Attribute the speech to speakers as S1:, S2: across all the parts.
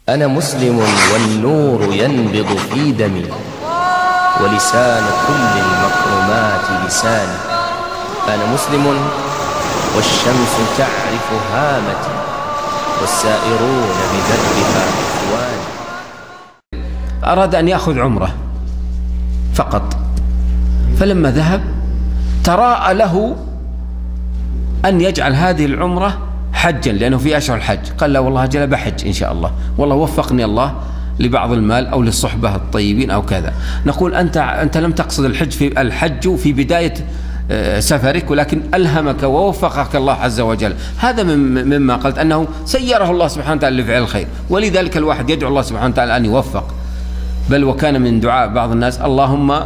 S1: أنا مسلم والنور ينبض في دمي، ولسان كل المكرمات لساني. أنا مسلم والشمس تعرف هامتي، والسائرون بدربها إخواني.
S2: أراد أن يأخذ عمره فقط، فلما ذهب تراءى له أن يجعل هذه العمرة حجا، لأنه في أشهر الحج. قال لا والله أجل بحج إن شاء الله، والله وفقني الله لبعض المال أو للصحبة الطيبين أو كذا. نقول أنت لم تقصد الحج في بداية سفرك، ولكن ألهمك ووفقك الله عز وجل. هذا مما قلت أنه سيره الله سبحانه وتعالى لفعل الخير، ولذلك الواحد يدعو الله سبحانه وتعالى أن يوفق. بل وكان من دعاء بعض الناس: اللهم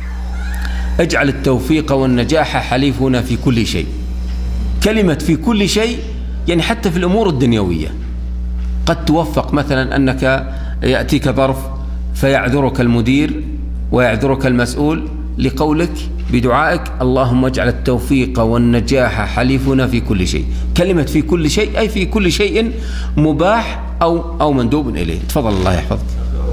S2: اجعل التوفيق والنجاح حليفنا في كل شيء. كلمة في كل شيء يعني حتى في الأمور الدنيوية قد توفق، مثلا أنك يأتيك ظرف فيعذرك المدير ويعذرك المسؤول لقولك بدعائك: اللهم اجعل التوفيق والنجاح حليفنا في كل شيء. كلمة في كل شيء أي في كل شيء مباح أو مندوب إليه. تفضل الله يحفظك.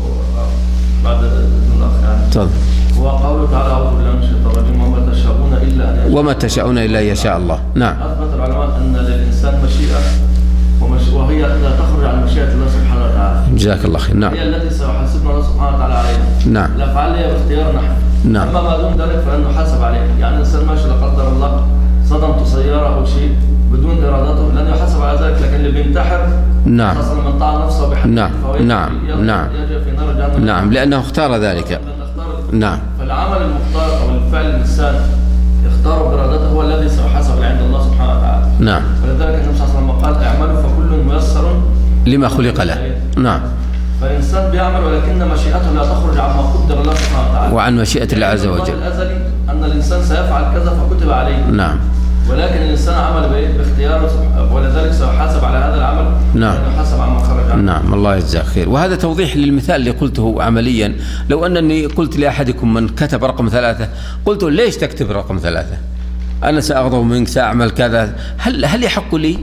S3: بعد الأخ يعني تفضل. هو قوله تعالى: أعوذ بالله من الشيطان الرجيم وما تشاءون إلا أن
S2: يشاء الله. نعم.
S3: أثبت العلماء أن للإنسان مشيئة وهي لا تخرج عن مشيئة الله سبحانه وتعالى.
S2: جزاك الله خير. نعم.
S3: هي التي سيحاسبنا الله سبحانه وتعالى عليها.
S2: نعم.
S3: الأفعال هي باختيارنا نحن.
S2: نعم.
S3: أما ما دون ذلك فإنه حاسب عليه. يعني الإنسان ماشي لا قدر الله صدمت سيارة أو شيء بدون إرادته لن يحاسب على ذلك، لكن اللي بينتحر
S2: نعم
S3: حصل من طاع نفسه بحد
S2: نعم
S3: يجري في نار جهنم.
S2: نعم، لأنه اختار ذلك. نعم.
S3: فالعمل المختار أو الفعل الإنسان يختار بإرادته هو الذي سيحاسب عند الله سبحانه وتعالى.
S2: نعم.
S3: ولذلك النبي صلى الله عليه وسلم قال: اعملوا فكل ميسر
S2: لما خلق له. نعم.
S3: فالإنسان بيعمل ولكن مشيئته لا تخرج عما قدر الله سبحانه وتعالى،
S2: وعن مشيئة الله عز وجل.
S3: الأزلي أن الإنسان سيفعل كذا فكتب عليه.
S2: نعم.
S3: ولكن الإنسان عمل باختياره، ولذلك سيحاسب على هذا العمل.
S2: نعم.
S3: يحاسب عما خرج عنه.
S2: نعم. الله يجزاك خير. وهذا توضيح للمثال اللي قلته عمليا. لو أنني قلت لأحدكم من كتب رقم 3 قلت: ليش تكتب رقم 3؟ أنا سأغضب منك، سأعمل كذا. هل يحق لي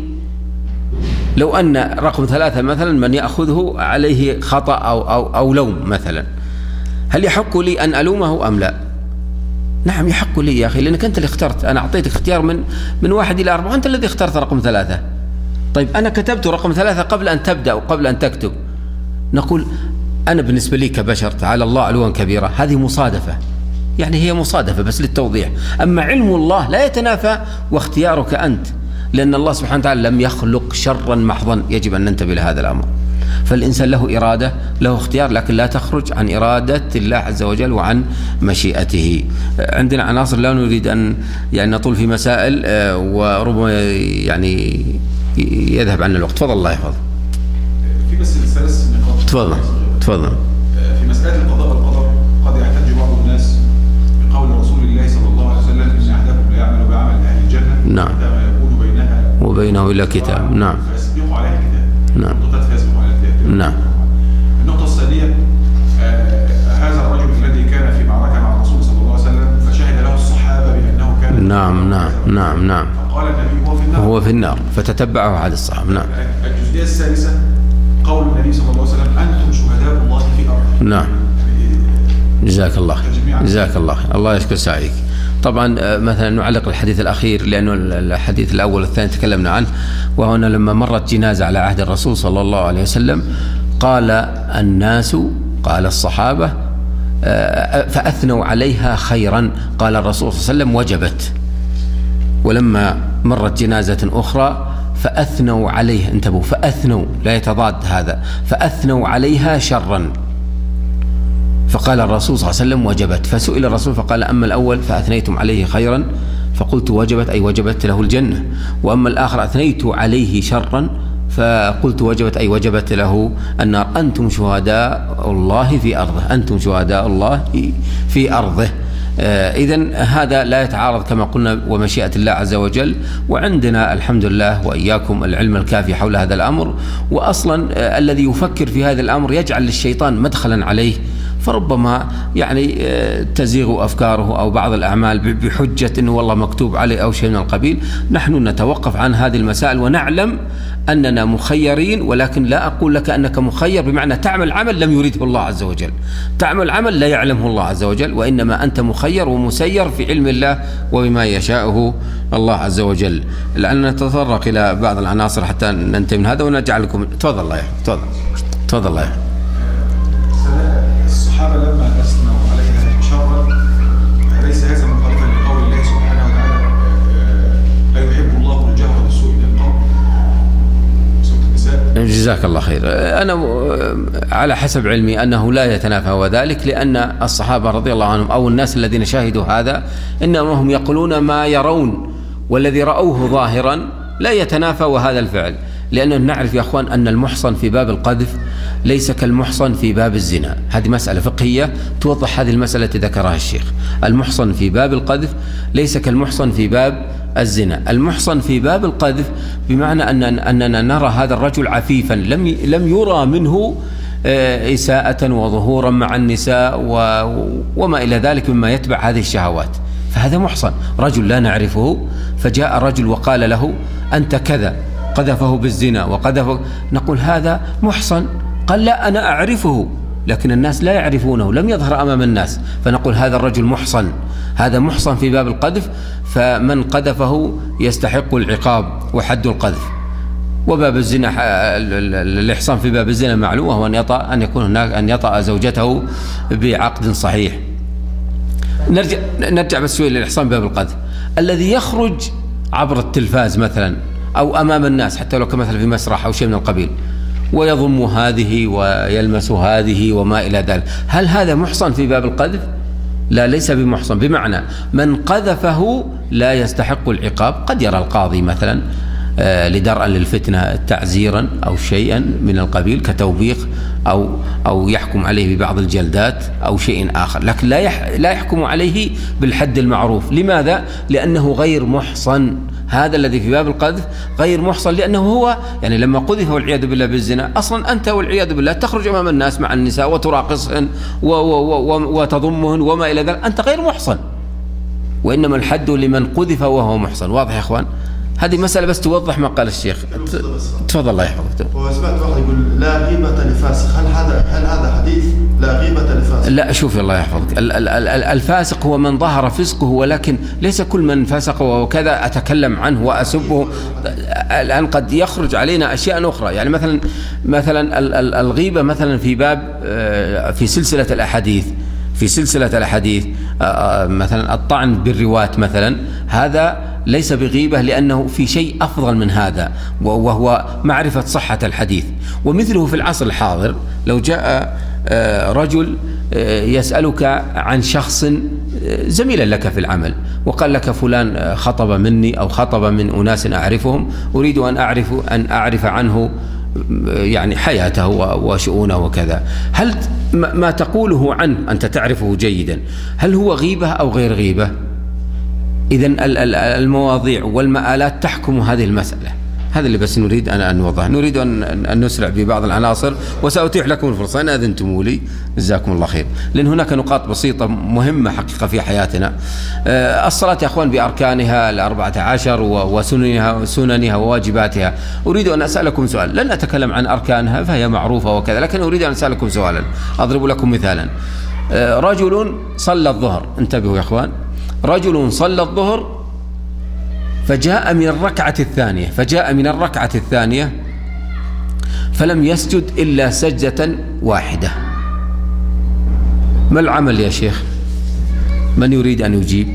S2: لو أن رقم 3 مثلا من يأخذه عليه خطأ أو لوم مثلا، هل يحق لي أن ألومه أم لا؟ نعم يحق لي يا أخي، لأنك أنت اللي اخترت. أنا أعطيتك اختيار من 1 إلى 4، أنت الذي اخترت رقم 3. طيب أنا كتبت رقم 3 قبل أن تبدأ وقبل أن تكتب. نقول أنا بالنسبة لي كبشر تعالى الله علوا كبيرا، هذه مصادفة، يعني هي مصادفة بس للتوضيح. أما علم الله لا يتنافى واختيارك أنت، لأن الله سبحانه وتعالى لم يخلق شرا محضا. يجب أن ننتبه لهذا الأمر. فالإنسان له إرادة، له اختيار، لكن لا تخرج عن إرادة الله عز وجل وعن مشيئته. عندنا عناصر لا نريد أن يعني نطول في مسائل وربما يعني يذهب عنا الوقت. تفضل الله يحفظك.
S4: في بس 3 نقاط.
S2: تفضل.
S4: في مسألة القضاء والقدر قد يحتج بعض الناس بقول رسول الله صلى الله عليه وسلم: إن أحدكم لا يعمل بعمل أهل الجنة
S2: نعم
S4: كما يكون بينها
S2: وبينه إلا كتاب. نعم.
S4: فيسبق عليه الكتاب.
S2: نعم.
S4: فيسبق عليه الكتاب.
S2: نعم.
S4: النقطة الثانية: هذا الرجل الذي كان في معركة مع الرسول صلى الله عليه وسلم فشهد له الصحابة بأنه كان
S2: نعم
S4: فقال النبي هو في النار
S2: فتتبعه أحد الصحابة. نعم.
S4: الجزئية الثالثة: قول النبي صلى الله عليه وسلم: أنتم شهداء الله في أرضه.
S2: نعم. جزاك الله الله يشكر سعيك. طبعا مثلا نعلق الحديث الأخير، لأنه الحديث الأول والثاني تكلمنا عنه. وهنا لما مرت جنازة على عهد الرسول صلى الله عليه وسلم قال الناس، قال الصحابة فأثنوا عليها خيرا، قال الرسول صلى الله عليه وسلم: وجبت. ولما مرت جنازة أخرى فأثنوا عليها، انتبهوا، فأثنوا لا يتضاد هذا، فأثنوا عليها شرا، فقال الرسول صلى الله عليه وسلم: وجبت. فسئل الرسول فقال: أما الأول فأثنيتم عليه خيرا فقلت وجبت، أي وجبت له الجنة. وأما الآخر أثنيت عليه شرا فقلت وجبت، أي وجبت له النار. أنتم شهداء الله في أرضه، أنتم شهداء الله في أرضه. إذن هذا لا يتعارض كما قلنا ومشيئة الله عز وجل. وعندنا الحمد لله وإياكم العلم الكافي حول هذا الأمر. وأصلا الذي يفكر في هذا الأمر يجعل للشيطان مدخلا عليه، فربما يعني تزيغ أفكاره أو بعض الأعمال بحجة أنه والله مكتوب عليه أو شيء من القبيل. نحن نتوقف عن هذه المسائل ونعلم أننا مخيرين، ولكن لا أقول لك أنك مخير بمعنى تعمل عمل لم يريده الله عز وجل، تعمل عمل لا يعلمه الله عز وجل، وإنما أنت مخير ومسير في علم الله وبما يشاءه الله عز وجل. لأننا نتطرق إلى بعض العناصر حتى ننتهي من هذا ونجعل لكم. تفضل الله يحفظك. تفضل الله يحفظك.
S4: الصحابة لما أثنوا عليها شرا ليس هذا مخالفا لقول الله سبحانه وتعالى لا يحب الله الجهر بالسوء من القول، سورة النساء.
S2: جزاك الله خير. أنا على حسب علمي أنه لا يتنافى وذلك، لأن الصحابة رضي الله عنهم أو الناس الذين شاهدوا هذا إنما هم يقولون ما يرون، والذي رأوه ظاهرا لا يتنافى وهذا الفعل. لأننا نعرف يا أخوان أن المحصن في باب القذف ليس كالمحصن في باب الزنا. هذه مسألة فقهية توضح هذه المسألة التي ذكرها الشيخ. المحصن في باب القذف ليس كالمحصن في باب الزنا. المحصن في باب القذف بمعنى أننا نرى هذا الرجل عفيفا لم يرى منه إساءة وظهورا مع النساء وما إلى ذلك مما يتبع هذه الشهوات، فهذا محصن. رجل لا نعرفه فجاء رجل وقال له أنت كذا، قذفه بالزنا وقذفه، نقول هذا محصن. قال لا أنا أعرفه لكن الناس لا يعرفونه، لم يظهر أمام الناس، فنقول هذا الرجل محصن. هذا محصن في باب القذف، فمن قذفه يستحق العقاب وحد القذف. وباب الزنا الإحصان في باب الزنا معلوم، وهو أن يكون هناك أن يطأ زوجته بعقد صحيح. نرجع بس شوي للإحصان باب القذف. الذي يخرج عبر التلفاز مثلا أو أمام الناس، حتى لو كمثل في مسرح أو شيء من القبيل، ويضم هذه ويلمس هذه وما إلى ذلك، هل هذا محصن في باب القذف؟ لا، ليس بمحصن. بمعنى من قذفه لا يستحق العقاب. قد يرى القاضي مثلا لدرءا للفتنة تعزيرا أو شيئا من القبيل كتوبيخ أو يحكم عليه ببعض الجلدات أو شيء آخر، لكن لا يحكم عليه بالحد المعروف. لماذا؟ لأنه غير محصن. هذا الذي في باب القذف غير محصن، لأنه هو يعني لما قذف والعياذ بالله بالزنا، أصلا أنت والعياذ بالله تخرج أمام الناس مع النساء وتراقصهن وتضمهن وما إلى ذلك، أنت غير محصن، وإنما الحد لمن قذف وهو محصن. واضح يا أخوان؟ هذه مسألة بس توضح ما قال الشيخ. تفضل الله يحفظك.
S5: وسمعت واحد يقول لا غيبة لفاسق، هل هذا حديث لا غيبة لفاسق؟
S2: لا، شوف الله يحفظك، الفاسق هو من ظهر فسقه، ولكن ليس كل من فسق وكذا أتكلم عنه وأسبه. الآن قد يخرج علينا أشياء أخرى، يعني مثلا الغيبة مثلا في باب في سلسلة الأحاديث مثلا الطعن بالرواة مثلا، هذا ليس بغيبة لأنه في شيء أفضل من هذا، وهو معرفة صحة الحديث. ومثله في العصر الحاضر لو جاء رجل يسألك عن شخص زميلا لك في العمل وقال لك فلان خطب مني أو خطب من أناس أعرفهم، أريد أن أعرف عنه يعني حياته وشؤونه وكذا، هل ما تقوله عنه أنت تعرفه جيدا، هل هو غيبة أو غير غيبة؟ إذن المواضيع والمآلات تحكم هذه المسألة. هذا اللي بس نريد أن نوضح. نريد أن نسرع ببعض العناصر، وسأتيح لكم الفرصة إن أذنتموا لي، جزاكم الله خير، لأن هناك نقاط بسيطة مهمة حقيقة في حياتنا. الصلاة يا أخوان بأركانها 14 وسننها وواجباتها. أريد أن أسألكم سؤال، لن أتكلم عن أركانها فهي معروفة وكذا، لكن أريد أن أسألكم سؤالا. أضرب لكم مثالا. رجل صلى الظهر، انتبهوا يا أخوان، رجل صلى الظهر فجاء من الركعة الثانية فلم يسجد إلا سجدة واحدة. ما العمل يا شيخ؟ من يريد أن يجيب؟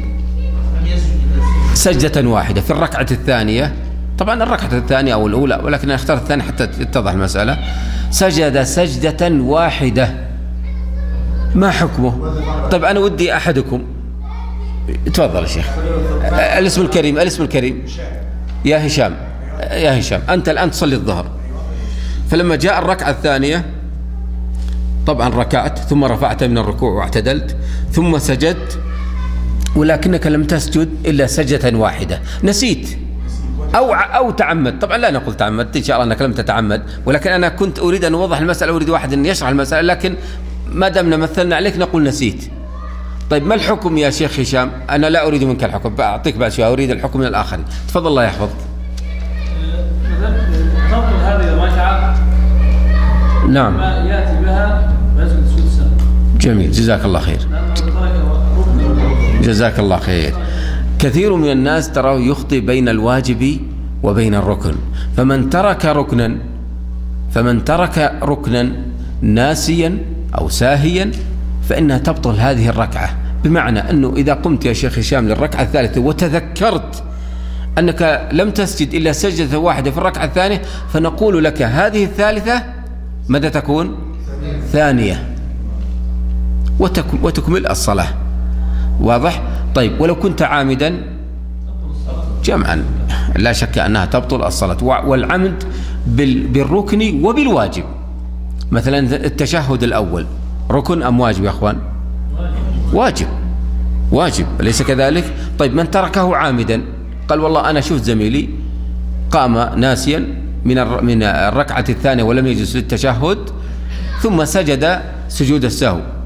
S2: سجدة واحدة في الركعة الثانية. طبعا الركعة الثانية أو الأولى، ولكن أنا اخترت الثانية حتى تتضح المسألة. سجد سجدة واحدة، ما حكمه؟ طيب أنا ودي أحدكم، تفضل يا شيخ. الاسم الكريم يا هشام، أنت الآن تصلي الظهر، فلما جاء الركعة الثانية طبعا ركعت ثم رفعت من الركوع واعتدلت ثم سجدت، ولكنك لم تسجد إلا سجدة واحدة، نسيت أو تعمد. طبعا لا نقول تعمد، إن شاء الله أنك لم تتعمد، ولكن أنا كنت أريد أن أوضح المسألة، أريد واحد أن يشرح المسألة، لكن ما دامنا مثلنا عليك نقول نسيت. طيب ما الحكم يا شيخ هشام؟ أنا لا أريد منك الحكم، أعطيك بعد شوية، أريد الحكم من الآخرين. تفضل الله يحفظك.
S6: طبعا
S2: نعم.
S3: ما يأتي بها ويسجد سجود السهو.
S2: جميل، جزاك الله خير. جزاك الله خير. كثير من الناس تراه يخطئ بين الواجب وبين الركن، فمن ترك ركنا ناسيا أو ساهيا فإنها تبطل هذه الركعة. بمعنى أنه إذا قمت يا شيخ هشام للركعة الثالثة وتذكرت أنك لم تسجد إلا سجدة واحدة في الركعة الثانية، فنقول لك هذه الثالثة ماذا تكون؟ ثانية، وتكمل الصلاة. واضح؟ طيب، ولو كنت عامدا جمعا لا شك أنها تبطل الصلاة. والعمد بالركن وبالواجب. مثلا التشهد الأول ركن أم واجب يا أخوان؟ واجب أليس كذلك؟ طيب، من تركه عامدا قال والله أنا شفت زميلي قام ناسيا من الركعة الثانية ولم يجلس للتشهد ثم سجد سجود السهو،